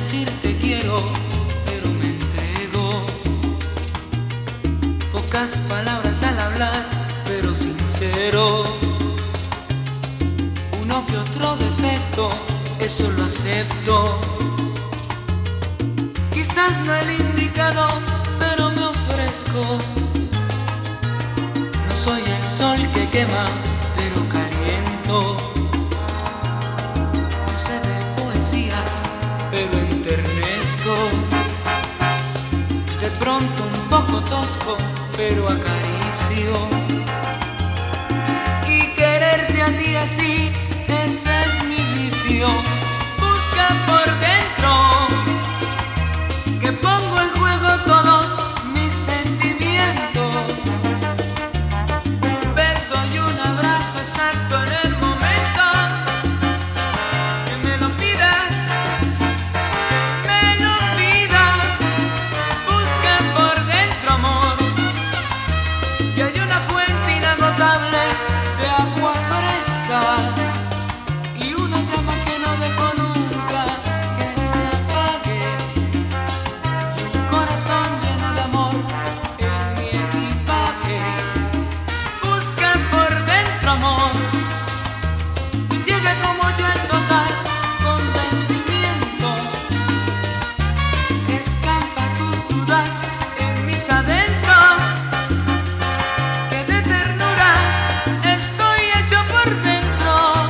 decir te quiero, pero me entrego. Pocas palabras al hablar, pero sincero. Uno que otro defecto, eso lo acepto. Quizás no el indicado, pero me ofrezco. No soy el sol que quema, pero caliento. No sé de poesías, pero enternezco. De pronto un poco tosco, pero acaricio. Y quererte a ti así, ese es mi vicio. Busca por dentro, que pongo en juego todos mis sentimientos. Un beso y un abrazo exacto en el momento que me lo pidas, me lo pidas. Busca por dentro, amor, que hay una fuente inagotable de agua fresca y una llama que no dejo nunca que se apague, y un corazón lleno de amor en mi equipaje. Busca por dentro, amor, y llegue como yo en total convencimiento. Escampa tus dudas en mis adentros, que de ternura estoy hecho por dentro.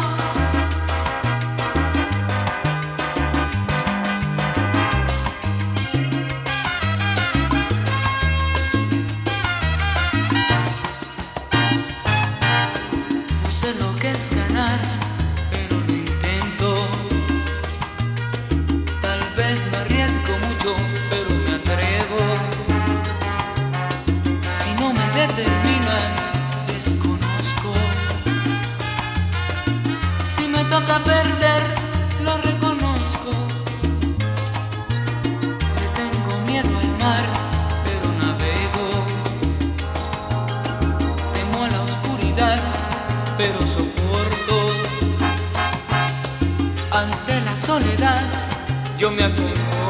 No sé lo que es ganar, pero lo intento. Tal vez no arriesgo mucho, pero me atrevo. Si no me determinan, desconozco. Si me toca perder, lo reconozco. Le tengo miedo al mar, pero navego. Temo a la oscuridad, pero soporto. Ante la soledad, yo me acomodo.